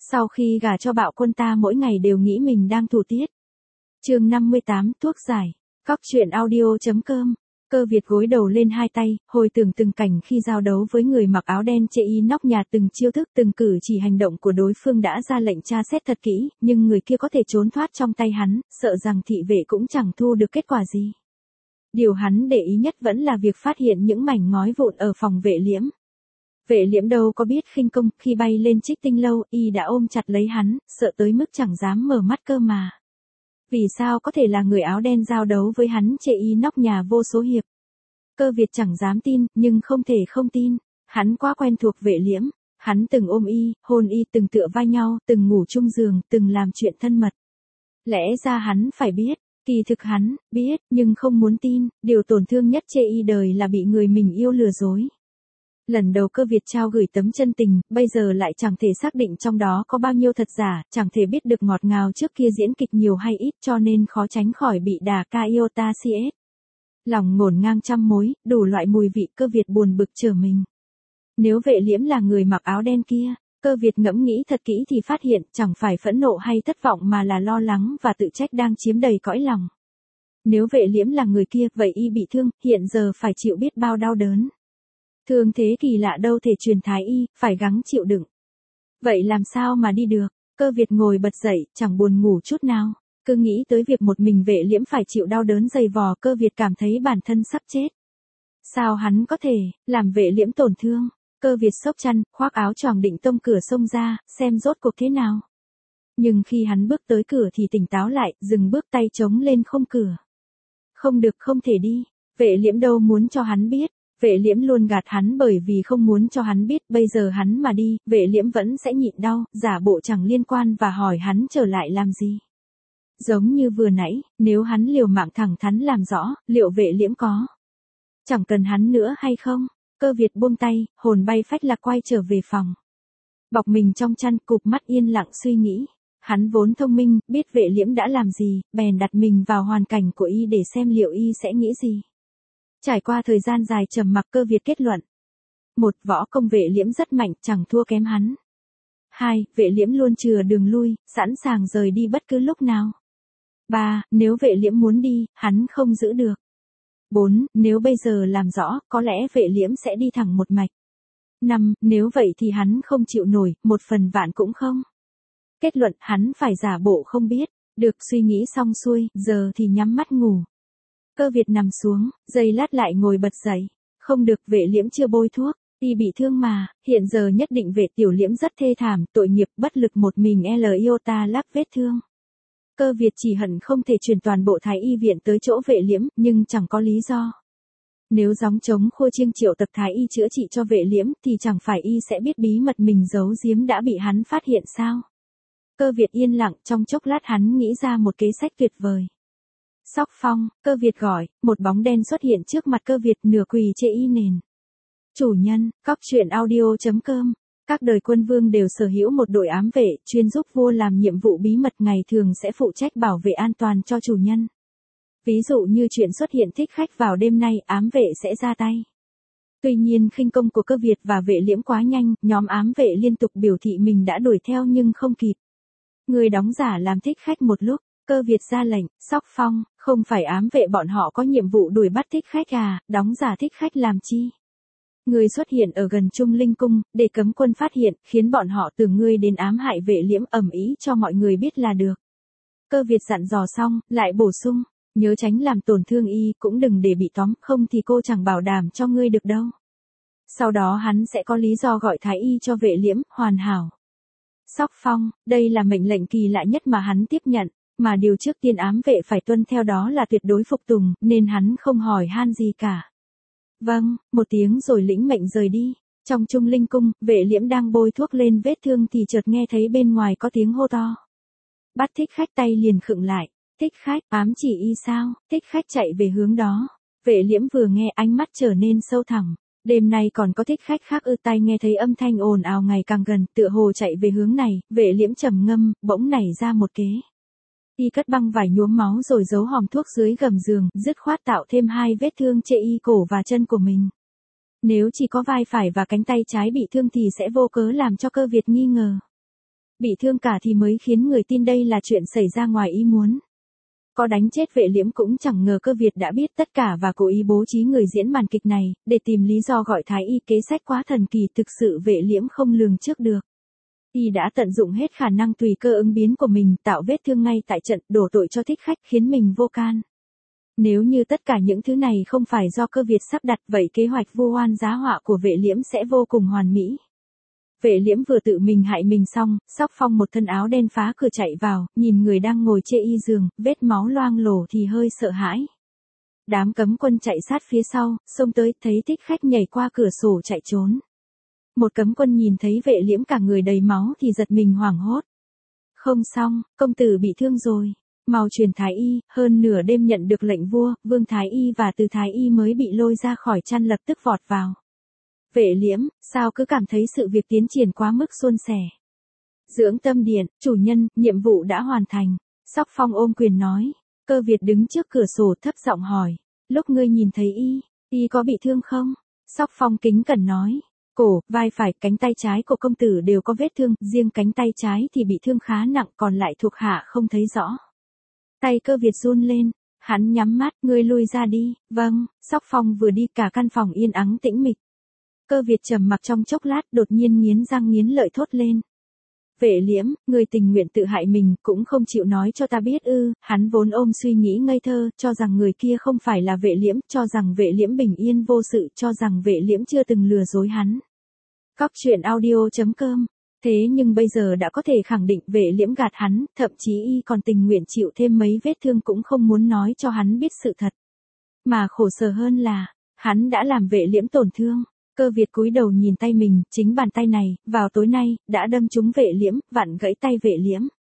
Sau khi gả cho Bạo Quân ta mỗi ngày đều nghĩ mình đang thủ tiết. Chương 58, thuốc giải. Cóc truyện audio.com. Cơ Việt gối đầu lên hai tay, hồi tưởng từng cảnh khi giao đấu với người mặc áo đen chê y nóc nhà, từng chiêu thức từng cử chỉ hành động của đối phương đã ra lệnh tra xét thật kỹ, nhưng người kia có thể trốn thoát trong tay hắn, sợ rằng thị vệ cũng chẳng thu được kết quả gì. Điều hắn để ý nhất vẫn là việc phát hiện những mảnh ngói vụn ở phòng Vệ Liễm. Vệ Liễm đâu có biết khinh công, khi bay lên Trích Tinh lâu, y đã ôm chặt lấy hắn, sợ tới mức chẳng dám mở mắt cơ mà. Vì sao có thể là người áo đen giao đấu với hắn chê y nóc nhà vô số hiệp? Cơ Việt chẳng dám tin, nhưng không thể không tin. Hắn quá quen thuộc Vệ Liễm, hắn từng ôm y, hôn y, từng tựa vai nhau, từng ngủ chung giường, từng làm chuyện thân mật. Lẽ ra hắn phải biết, kỳ thực hắn biết, nhưng không muốn tin, điều tổn thương nhất chê y đời là bị người mình yêu lừa dối. Lần đầu Cơ Việt trao gửi tấm chân tình, bây giờ lại chẳng thể xác định trong đó có bao nhiêu thật giả, chẳng thể biết được ngọt ngào trước kia diễn kịch nhiều hay ít, cho nên khó tránh khỏi bị đà ca iota cs. Lòng ngổn ngang trăm mối, đủ loại mùi vị, Cơ Việt buồn bực trở mình. Nếu Vệ Liễm là người mặc áo đen kia, Cơ Việt ngẫm nghĩ thật kỹ thì phát hiện chẳng phải phẫn nộ hay thất vọng mà là lo lắng và tự trách đang chiếm đầy cõi lòng. Nếu Vệ Liễm là người kia, vậy y bị thương, hiện giờ phải chịu biết bao đau đớn. Thương thế kỳ lạ đâu thể truyền thái y, phải gắng chịu đựng. Vậy làm sao mà đi được? Cơ Việt ngồi bật dậy, chẳng buồn ngủ chút nào. Cứ nghĩ tới việc một mình Vệ Liễm phải chịu đau đớn dày vò, Cơ Việt cảm thấy bản thân sắp chết. Sao hắn có thể làm Vệ Liễm tổn thương? Cơ Việt xốc chăn, khoác áo choàng định tông cửa xông ra, xem rốt cuộc thế nào. Nhưng khi hắn bước tới cửa thì tỉnh táo lại, dừng bước, tay chống lên khung cửa. Không được, không thể đi. Vệ Liễm đâu muốn cho hắn biết. Vệ Liễm luôn gạt hắn bởi vì không muốn cho hắn biết, bây giờ hắn mà đi, Vệ Liễm vẫn sẽ nhịn đau, giả bộ chẳng liên quan và hỏi hắn trở lại làm gì. Giống như vừa nãy, nếu hắn liều mạng thẳng thắn làm rõ, liệu Vệ Liễm có chẳng cần hắn nữa hay không? Cơ Việt buông tay, hồn bay phách lạc quay trở về phòng. Bọc mình trong chăn, cụp mắt yên lặng suy nghĩ. Hắn vốn thông minh, biết Vệ Liễm đã làm gì, bèn đặt mình vào hoàn cảnh của y để xem liệu y sẽ nghĩ gì. Trải qua thời gian dài trầm mặc, Cơ Việt kết luận. 1. Võ công Vệ Liễm rất mạnh, chẳng thua kém hắn. 2. Vệ Liễm luôn chừa đường lui, sẵn sàng rời đi bất cứ lúc nào. 3. Nếu Vệ Liễm muốn đi, hắn không giữ được. 4. Nếu bây giờ làm rõ, có lẽ Vệ Liễm sẽ đi thẳng một mạch. 5. Nếu vậy thì hắn không chịu nổi, một phần vạn cũng không. Kết luận, hắn phải giả bộ không biết. Được, suy nghĩ xong xuôi, giờ thì nhắm mắt ngủ. Cơ Việt nằm xuống, giây lát lại ngồi bật dậy. Không được, Vệ Liễm chưa bôi thuốc, y bị thương mà, hiện giờ nhất định Vệ Tiểu Liễm rất thê thảm, tội nghiệp bất lực một mình iota lắp vết thương. Cơ Việt chỉ hận không thể chuyển toàn bộ Thái y viện tới chỗ Vệ Liễm, nhưng chẳng có lý do. Nếu gióng trống khua chiêng triệu tập Thái y chữa trị cho Vệ Liễm thì chẳng phải y sẽ biết bí mật mình giấu giếm đã bị hắn phát hiện sao? Cơ Việt yên lặng, trong chốc lát hắn nghĩ ra một kế sách tuyệt vời. Sóc phong, Cơ Việt gọi, một bóng đen xuất hiện trước mặt Cơ Việt, nửa quỳ trên y nền. Chủ nhân, cóc truyện audio.com. Các đời quân vương đều sở hữu một đội ám vệ, chuyên giúp vua làm nhiệm vụ bí mật, ngày thường sẽ phụ trách bảo vệ an toàn cho chủ nhân. Ví dụ như chuyện xuất hiện thích khách vào đêm nay, ám vệ sẽ ra tay. Tuy nhiên khinh công của Cơ Việt và Vệ Liễm quá nhanh, nhóm ám vệ liên tục biểu thị mình đã đuổi theo nhưng không kịp. Người đóng giả làm thích khách một lúc. Cơ Việt ra lệnh, Sóc phong, không phải ám vệ bọn họ có nhiệm vụ đuổi bắt thích khách à, đóng giả thích khách làm chi? Ngươi xuất hiện ở gần Trung Linh Cung, để cấm quân phát hiện, khiến bọn họ tưởng ngươi đến ám hại Vệ Liễm, ầm ĩ cho mọi người biết là được. Cơ Việt dặn dò xong, lại bổ sung, nhớ tránh làm tổn thương y, cũng đừng để bị tóm, không thì cô chẳng bảo đảm cho ngươi được đâu. Sau đó hắn sẽ có lý do gọi Thái y cho Vệ Liễm, hoàn hảo. Sóc phong, đây là mệnh lệnh kỳ lạ nhất mà hắn tiếp nhận. Mà điều trước tiên ám vệ phải tuân theo đó là tuyệt đối phục tùng, nên hắn không hỏi han gì cả. Vâng, một tiếng rồi lĩnh mệnh rời đi. Trong Trung Linh Cung, Vệ Liễm đang bôi thuốc lên vết thương thì chợt nghe thấy bên ngoài có tiếng hô to. Bắt thích khách, tay liền khựng lại. Thích khách, ám chỉ y sao? Thích khách chạy về hướng đó. Vệ Liễm vừa nghe ánh mắt trở nên sâu thẳm. Đêm nay còn có thích khách khác ư? Tai nghe thấy âm thanh ồn ào ngày càng gần, tựa hồ chạy về hướng này, Vệ Liễm trầm ngâm, bỗng nảy ra một kế. Y cất băng vải nhuốm máu rồi giấu hòm thuốc dưới gầm giường, dứt khoát tạo thêm 2 vết thương chê y cổ và chân của mình. Nếu chỉ có vai phải và cánh tay trái bị thương thì sẽ vô cớ làm cho Cơ Việt nghi ngờ. Bị thương cả thì mới khiến người tin đây là chuyện xảy ra ngoài ý muốn. Có đánh chết Vệ Liễm cũng chẳng ngờ Cơ Việt đã biết tất cả và cố ý bố trí người diễn màn kịch này, để tìm lý do gọi Thái Y. Kế sách quá thần kỳ, thực sự Vệ Liễm không lường trước được. Y đã tận dụng hết khả năng tùy cơ ứng biến của mình, tạo vết thương ngay tại trận, đổ tội cho thích khách, khiến mình vô can. Nếu như tất cả những thứ này không phải do Cơ Việt sắp đặt, vậy kế hoạch vu oan giá họa của Vệ Liễm sẽ vô cùng hoàn mỹ. Vệ Liễm vừa tự mình hại mình xong, Sóc Phong một thân áo đen phá cửa chạy vào, nhìn người đang ngồi chê y giường, vết máu loang lổ thì hơi sợ hãi. Đám cấm quân chạy sát phía sau, xông tới, thấy thích khách nhảy qua cửa sổ chạy trốn. Một cấm quân nhìn thấy Vệ Liễm cả người đầy máu thì giật mình hoảng hốt. Không xong, công tử bị thương rồi. Mau truyền Thái Y. Hơn nửa đêm nhận được lệnh vua, Vương Thái Y và Từ Thái Y mới bị lôi ra khỏi chăn lập tức vọt vào. Vệ Liễm, sao cứ cảm thấy sự việc tiến triển quá mức suôn sẻ. Dưỡng Tâm Điện, chủ nhân, nhiệm vụ đã hoàn thành. Sóc Phong ôm quyền nói. Cơ Việt đứng trước cửa sổ thấp giọng hỏi. Lúc ngươi nhìn thấy y có bị thương không? Sóc Phong kính cẩn nói. Cổ, vai phải, cánh tay trái của công tử đều có vết thương, riêng cánh tay trái thì bị thương khá nặng, còn lại thuộc hạ không thấy rõ. Tay Cơ Việt run lên, hắn nhắm mắt, ngươi lui ra đi. Vâng. Sóc Phong vừa đi cả căn phòng yên ắng tĩnh mịch. Cơ Việt trầm mặc trong chốc lát, đột nhiên nghiến răng nghiến lợi thốt lên. Vệ Liễm, ngươi tình nguyện tự hại mình, cũng không chịu nói cho ta biết ư? Hắn vốn ôm suy nghĩ ngây thơ, cho rằng người kia không phải là Vệ Liễm, cho rằng Vệ Liễm bình yên vô sự, cho rằng Vệ Liễm chưa từng lừa dối hắn. Cóc truyện audio.com. Thế nhưng bây giờ đã có thể khẳng định Vệ Liễm gạt hắn, thậm chí y còn tình nguyện chịu thêm mấy vết thương cũng không muốn nói cho hắn biết sự thật. Mà khổ sở hơn là, hắn đã làm Vệ Liễm tổn thương. Cơ Việt cúi đầu nhìn tay mình, chính bàn tay này, vào tối nay, đã đâm trúng Vệ Liễm, vặn gãy tay Vệ Liễm.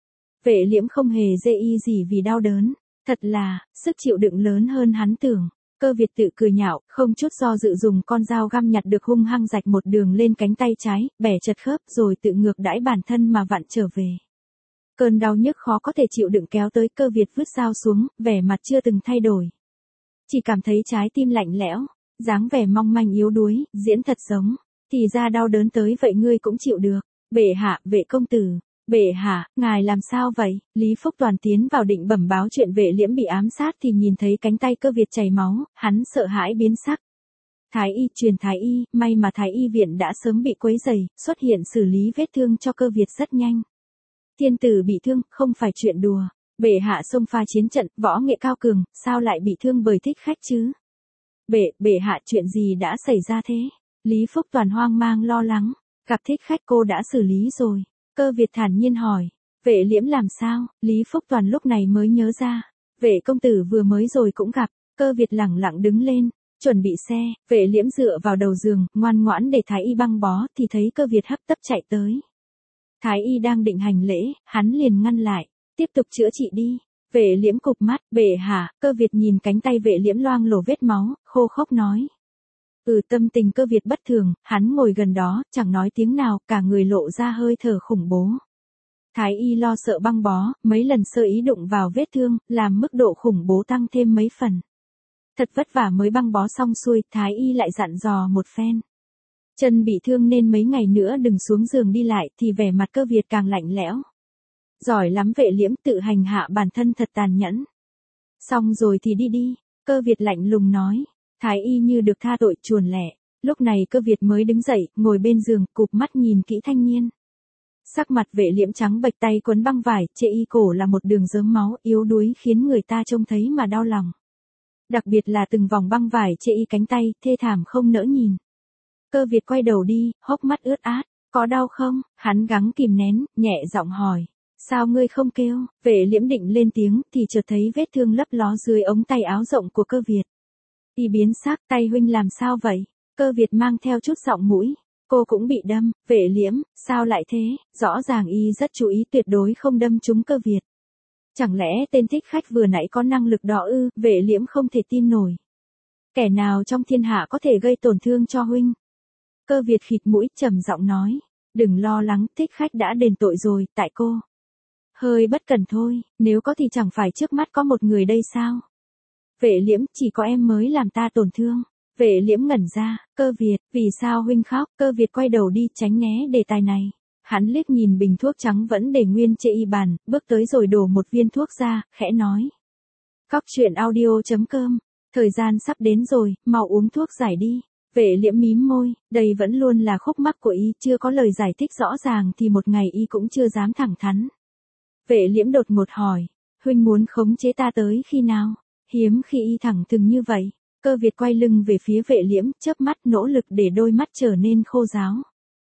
Vệ Liễm không hề dê y gì vì đau đớn. Thật là, sức chịu đựng lớn hơn hắn tưởng. Cơ Việt tự cười nhạo, không chút do dự dùng con dao găm nhặt được hung hăng rạch một đường lên cánh tay trái, bẻ chật khớp rồi tự ngược đãi bản thân mà vặn trở về. Cơn đau nhức khó có thể chịu đựng kéo tới, Cơ Việt vứt dao xuống, vẻ mặt chưa từng thay đổi. Chỉ cảm thấy trái tim lạnh lẽo. Dáng vẻ mong manh yếu đuối, diễn thật giống. Thì ra đau đớn tới vậy ngươi cũng chịu được. Bệ hạ, Vệ công tử. Bệ hạ, ngài làm sao vậy? Lý Phúc Toàn tiến vào định bẩm báo chuyện Vệ Liễm bị ám sát thì nhìn thấy cánh tay Cơ Việt chảy máu, hắn sợ hãi biến sắc. Thái Y, truyền Thái Y, may mà Thái Y viện đã sớm bị quấy rầy, xuất hiện xử lý vết thương cho Cơ Việt rất nhanh. Thiên tử bị thương, không phải chuyện đùa. Bệ hạ xông pha chiến trận, võ nghệ cao cường, sao lại bị thương bởi thích khách chứ? Bệ hạ, chuyện gì đã xảy ra thế? Lý Phúc Toàn hoang mang lo lắng. Gặp thích khách cô đã xử lý rồi. Cơ Việt thản nhiên hỏi. Vệ Liễm làm sao? Lý Phúc Toàn lúc này mới nhớ ra. Vệ công tử vừa mới rồi cũng gặp. Cơ Việt lẳng lặng đứng lên, chuẩn bị xe. Vệ Liễm dựa vào đầu giường, ngoan ngoãn để Thái Y băng bó, thì thấy Cơ Việt hấp tấp chạy tới. Thái Y đang định hành lễ, hắn liền ngăn lại. Tiếp tục chữa trị đi. Vệ Liễm cụp mắt. Bệ hạ. Cơ Việt nhìn cánh tay Vệ Liễm loang lổ vết máu, khô khốc nói. Tâm tình Cơ Việt bất thường, hắn ngồi gần đó, chẳng nói tiếng nào, cả người lộ ra hơi thở khủng bố. Thái Y lo sợ băng bó, mấy lần sơ ý đụng vào vết thương, làm mức độ khủng bố tăng thêm mấy phần. Thật vất vả mới băng bó xong xuôi, Thái Y lại dặn dò một phen. Chân bị thương nên mấy ngày nữa đừng xuống giường đi lại, thì vẻ mặt Cơ Việt càng lạnh lẽo. Giỏi lắm Vệ Liễm, tự hành hạ bản thân thật tàn nhẫn. Xong rồi thì đi đi. Cơ Việt lạnh lùng nói. Thái Y như được tha tội, chuồn lẻ. Lúc này Cơ Việt mới đứng dậy, ngồi bên giường, cụp mắt nhìn kỹ thanh niên. Sắc mặt Vệ Liễm trắng bệch, tay quấn băng vải, chệ y cổ là một đường rớm máu yếu đuối khiến người ta trông thấy mà đau lòng. Đặc biệt là từng vòng băng vải chệ y cánh tay, thê thảm không nỡ nhìn. Cơ Việt quay đầu đi, hốc mắt ướt át. Có đau không? Hắn gắng kìm nén, nhẹ giọng hỏi. Sao ngươi không kêu? Vệ Liễm định lên tiếng thì chợt thấy vết thương lấp ló dưới ống tay áo rộng của Cơ Việt. Y biến sắc, tay huynh làm sao vậy? Cơ Việt mang theo chút giọng mũi. Cô cũng bị đâm. Vệ Liễm, sao lại thế? Rõ ràng y rất chú ý tuyệt đối không đâm trúng Cơ Việt. Chẳng lẽ tên thích khách vừa nãy có năng lực đó ư? Vệ Liễm không thể tin nổi. Kẻ nào trong thiên hạ có thể gây tổn thương cho huynh? Cơ Việt khịt mũi, trầm giọng nói. Đừng lo lắng, thích khách đã đền tội rồi, tại cô. Hơi bất cẩn thôi, nếu có thì chẳng phải trước mắt có một người đây sao? Vệ Liễm, chỉ có em mới làm ta tổn thương. Vệ Liễm ngẩn ra. Cơ Việt, vì sao huynh khóc? Cơ Việt quay đầu đi, tránh né đề tài này. Hắn liếc nhìn bình thuốc trắng vẫn để nguyên trên y bàn, bước tới rồi đổ một viên thuốc ra, khẽ nói. Cóc truyện audio.com, thời gian sắp đến rồi, mau uống thuốc giải đi. Vệ Liễm mím môi, đây vẫn luôn là khúc mắc của y, chưa có lời giải thích rõ ràng thì một ngày y cũng chưa dám thẳng thắn. Vệ Liễm đột ngột hỏi, huynh muốn khống chế ta tới khi nào? Hiếm khi y thẳng thừng như vậy. Cơ Việt quay lưng về phía Vệ Liễm, chớp mắt nỗ lực để đôi mắt trở nên khô ráo.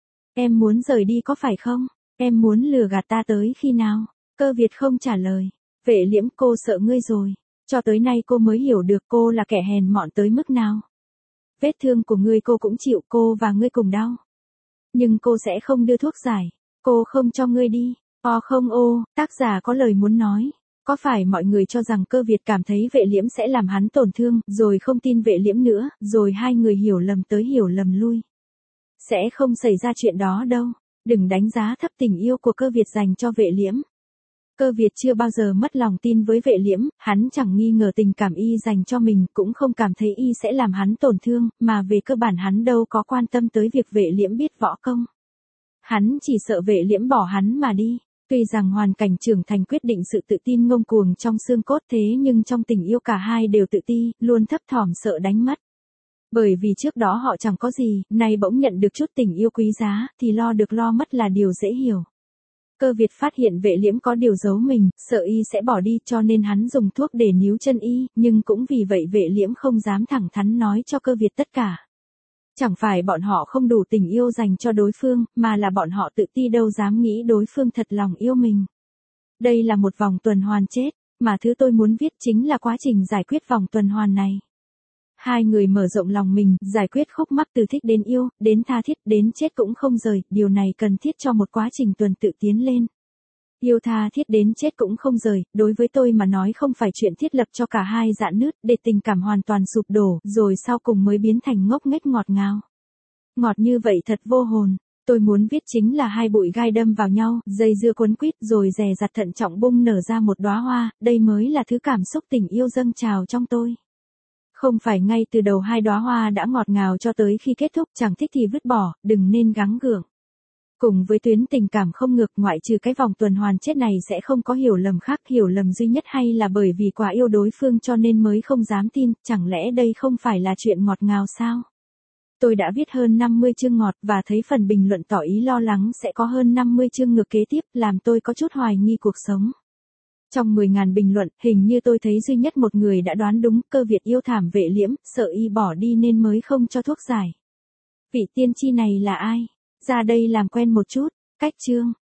Em muốn rời đi có phải không? Em muốn lừa gạt ta tới khi nào? Cơ Việt không trả lời. Vệ Liễm, cô sợ ngươi rồi. Cho tới nay cô mới hiểu được cô là kẻ hèn mọn tới mức nào. Vết thương của ngươi cô cũng chịu, cô và ngươi cùng đau. Nhưng cô sẽ không đưa thuốc giải. Cô không cho ngươi đi. Không ô, tác giả có lời muốn nói. Có phải mọi người cho rằng Cơ Việt cảm thấy Vệ Liễm sẽ làm hắn tổn thương, rồi không tin Vệ Liễm nữa, rồi hai người hiểu lầm tới hiểu lầm lui. Sẽ không xảy ra chuyện đó đâu. Đừng đánh giá thấp tình yêu của Cơ Việt dành cho Vệ Liễm. Cơ Việt chưa bao giờ mất lòng tin với Vệ Liễm, hắn chẳng nghi ngờ tình cảm y dành cho mình, cũng không cảm thấy y sẽ làm hắn tổn thương, mà về cơ bản hắn đâu có quan tâm tới việc Vệ Liễm biết võ công. Hắn chỉ sợ Vệ Liễm bỏ hắn mà đi. Tuy rằng hoàn cảnh trưởng thành quyết định sự tự tin ngông cuồng trong xương cốt thế nhưng trong tình yêu cả hai đều tự ti, luôn thấp thỏm sợ đánh mất. Bởi vì trước đó họ chẳng có gì, nay bỗng nhận được chút tình yêu quý giá, thì lo được lo mất là điều dễ hiểu. Cơ Việt phát hiện Vệ Liễm có điều giấu mình, sợ y sẽ bỏ đi cho nên hắn dùng thuốc để níu chân y, nhưng cũng vì vậy Vệ Liễm không dám thẳng thắn nói cho Cơ Việt tất cả. Chẳng phải bọn họ không đủ tình yêu dành cho đối phương, mà là bọn họ tự ti đâu dám nghĩ đối phương thật lòng yêu mình. Đây là một vòng tuần hoàn chết, mà thứ tôi muốn viết chính là quá trình giải quyết vòng tuần hoàn này. Hai người mở rộng lòng mình, giải quyết khúc mắc từ thích đến yêu, đến tha thiết, đến chết cũng không rời, điều này cần thiết cho một quá trình tuần tự tiến lên. Yêu tha thiết đến chết cũng không rời, đối với tôi mà nói không phải chuyện thiết lập cho cả hai rạn nứt, để tình cảm hoàn toàn sụp đổ, rồi sau cùng mới biến thành ngốc nghếch ngọt ngào. Ngọt như vậy thật vô hồn. Tôi muốn viết chính là hai bụi gai đâm vào nhau, dây dưa quấn quýt rồi dè dặt thận trọng bung nở ra một đóa hoa, đây mới là thứ cảm xúc tình yêu dâng trào trong tôi. Không phải ngay từ đầu hai đóa hoa đã ngọt ngào cho tới khi kết thúc, chẳng thích thì vứt bỏ, đừng nên gắng gượng. Cùng với tuyến tình cảm không ngược, ngoại trừ cái vòng tuần hoàn chết này sẽ không có hiểu lầm khác, hiểu lầm duy nhất hay là bởi vì quá yêu đối phương cho nên mới không dám tin, chẳng lẽ đây không phải là chuyện ngọt ngào sao? Tôi đã viết hơn 50 chương ngọt và thấy phần bình luận tỏ ý lo lắng sẽ có hơn 50 chương ngược kế tiếp, làm tôi có chút hoài nghi cuộc sống. Trong 10.000 bình luận, hình như tôi thấy duy nhất một người đã đoán đúng, Cơ Việt yêu thảm Vệ Liễm, sợ y bỏ đi nên mới không cho thuốc giải. Vị tiên tri này là ai? Ra đây làm quen một chút. Cách chương